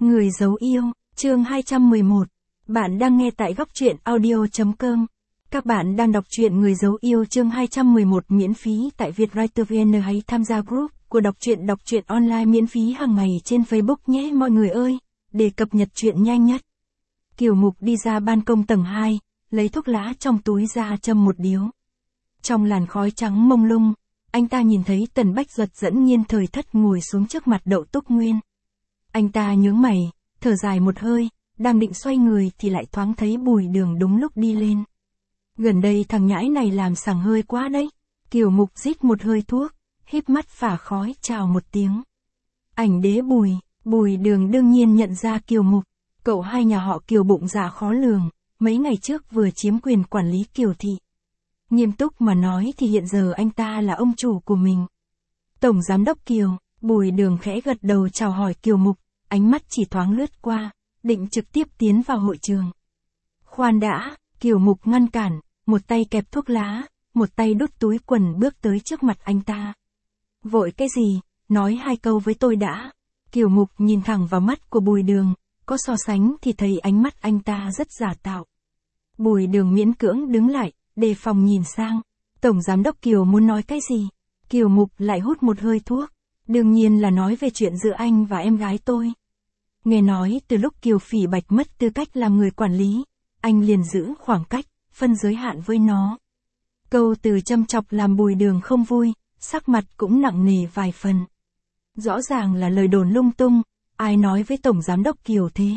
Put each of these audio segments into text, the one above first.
Người giấu yêu, chương 211. Bạn đang nghe tại góc truyện audio.com. Các bạn đang đọc truyện Người giấu yêu chương 211 miễn phí tại vietwriter.vn. Hãy tham gia group của đọc truyện online miễn phí hàng ngày trên Facebook nhé mọi người ơi, để cập nhật truyện nhanh nhất. Kiều Mục đi ra ban công tầng 2, lấy thuốc lá trong túi ra châm một điếu. Trong làn khói trắng mông lung, anh ta nhìn thấy Tần Bách Duật dẫn Nhiên Thời Thất ngồi xuống trước mặt Đậu Túc Nguyên. Anh ta nhướng mày, thở dài một hơi, đang định xoay người thì lại thoáng thấy Bùi Đường đúng lúc đi lên. Gần đây thằng nhãi này làm sảng hơi quá đấy. Kiều Mục rít một hơi thuốc, híp mắt phả khói chào một tiếng. Ảnh đế Bùi, Bùi Đường đương nhiên nhận ra Kiều Mục. Cậu hai nhà họ Kiều bụng dạ khó lường, mấy ngày trước vừa chiếm quyền quản lý Kiều thị. Nghiêm túc mà nói thì hiện giờ anh ta là ông chủ của mình. Tổng giám đốc Kiều, Bùi Đường khẽ gật đầu chào hỏi Kiều Mục, ánh mắt chỉ thoáng lướt qua, định trực tiếp tiến vào hội trường. Khoan đã, Kiều Mục ngăn cản, một tay kẹp thuốc lá, một tay đút túi quần bước tới trước mặt anh ta. Vội cái gì, nói hai câu với tôi đã. Kiều Mục nhìn thẳng vào mắt của Bùi Đường, có so sánh thì thấy ánh mắt anh ta rất giả tạo. Bùi Đường miễn cưỡng đứng lại, đề phòng nhìn sang. Tổng giám đốc Kiều muốn nói cái gì? Kiều Mục lại hút một hơi thuốc. Đương nhiên là nói về chuyện giữa anh và em gái tôi. Nghe nói từ lúc Kiều Phỉ Bạch mất tư cách làm người quản lý, anh liền giữ khoảng cách, phân giới hạn với nó. Câu từ châm chọc làm Bùi Đường không vui, sắc mặt cũng nặng nề vài phần. Rõ ràng là lời đồn lung tung, ai nói với Tổng giám đốc Kiều thế?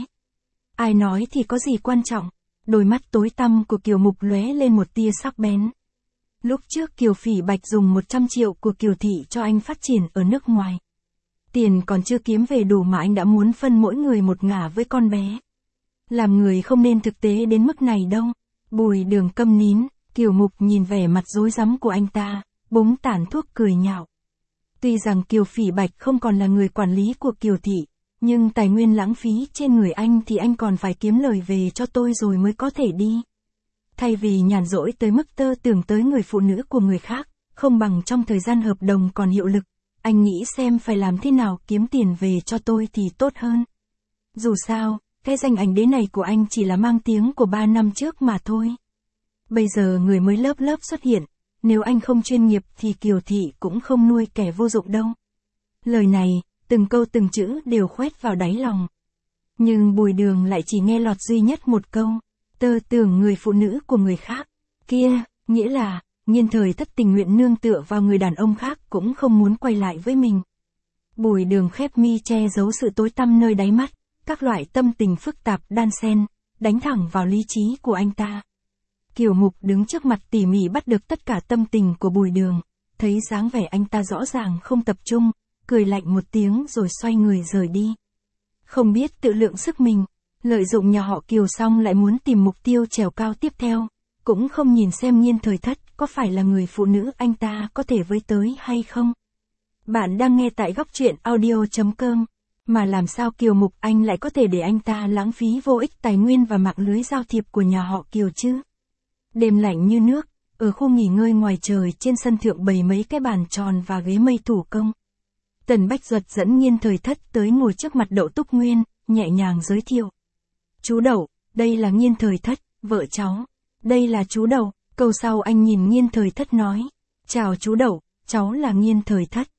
Ai nói thì có gì quan trọng? Đôi mắt tối tăm của Kiều Mục lóe lên một tia sắc bén. Lúc trước Kiều Phỉ Bạch dùng 100 triệu của Kiều thị cho anh phát triển ở nước ngoài. Tiền còn chưa kiếm về đủ mà anh đã muốn phân mỗi người một ngả với con bé. Làm người không nên thực tế đến mức này đâu. Bùi Đường câm nín, Kiều Mục nhìn vẻ mặt rối rắm của anh ta, búng tản thuốc cười nhạo. Tuy rằng Kiều Phỉ Bạch không còn là người quản lý của Kiều thị, nhưng tài nguyên lãng phí trên người anh thì anh còn phải kiếm lời về cho tôi rồi mới có thể đi. Thay vì nhàn rỗi tới mức tơ tưởng tới người phụ nữ của người khác, không bằng trong thời gian hợp đồng còn hiệu lực, anh nghĩ xem phải làm thế nào kiếm tiền về cho tôi thì tốt hơn. Dù sao, cái danh ảnh đế này của anh chỉ là mang tiếng của 3 năm trước mà thôi. Bây giờ người mới lớp xuất hiện, nếu anh không chuyên nghiệp thì Kiều thị cũng không nuôi kẻ vô dụng đâu. Lời này, từng câu từng chữ đều khoét vào đáy lòng. Nhưng Bùi Đường lại chỉ nghe lọt duy nhất một câu, tơ tưởng người phụ nữ của người khác. Kia, nghĩa là, Nhiên Thời Thất tình nguyện nương tựa vào người đàn ông khác cũng không muốn quay lại với mình. Bùi Đường khép mi che giấu sự tối tăm nơi đáy mắt, các loại tâm tình phức tạp đan xen, đánh thẳng vào lý trí của anh ta. Kiều Mục đứng trước mặt tỉ mỉ bắt được tất cả tâm tình của Bùi Đường, thấy dáng vẻ anh ta rõ ràng không tập trung, cười lạnh một tiếng rồi xoay người rời đi. Không biết tự lượng sức mình, lợi dụng nhà họ Kiều xong lại muốn tìm mục tiêu trèo cao tiếp theo, cũng không nhìn xem Nhiên Thời Thất có phải là người phụ nữ anh ta có thể với tới hay không. Bạn đang nghe tại góc truyện audio.com, mà làm sao Kiều Mục anh lại có thể để anh ta lãng phí vô ích tài nguyên và mạng lưới giao thiệp của nhà họ Kiều chứ? Đêm lạnh như nước, ở khu nghỉ ngơi ngoài trời trên sân thượng bày mấy cái bàn tròn và ghế mây thủ công. Tần Bách Duật dẫn Nhiên Thời Thất tới ngồi trước mặt Đậu Túc Nguyên, nhẹ nhàng giới thiệu. Chú Đậu, đây là Nhiên Thời Thất, vợ cháu. Đây là chú Đậu, câu sau anh nhìn Nhiên Thời Thất nói. Chào chú Đậu, cháu là Nhiên Thời Thất.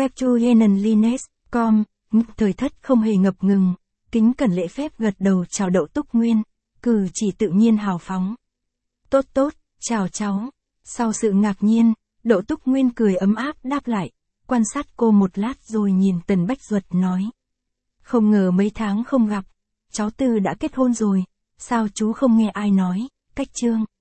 Webtoyenenlines.com, Thời Thất không hề ngập ngừng, kính cẩn lễ phép gật đầu chào Đậu Túc Nguyên, cử chỉ tự nhiên hào phóng. Tốt, chào cháu. Sau sự ngạc nhiên, Đậu Túc Nguyên cười ấm áp đáp lại, quan sát cô một lát rồi nhìn Tần Bách Duật nói. Không ngờ mấy tháng không gặp, cháu Tư đã kết hôn rồi, sao chú không nghe ai nói, cách trương.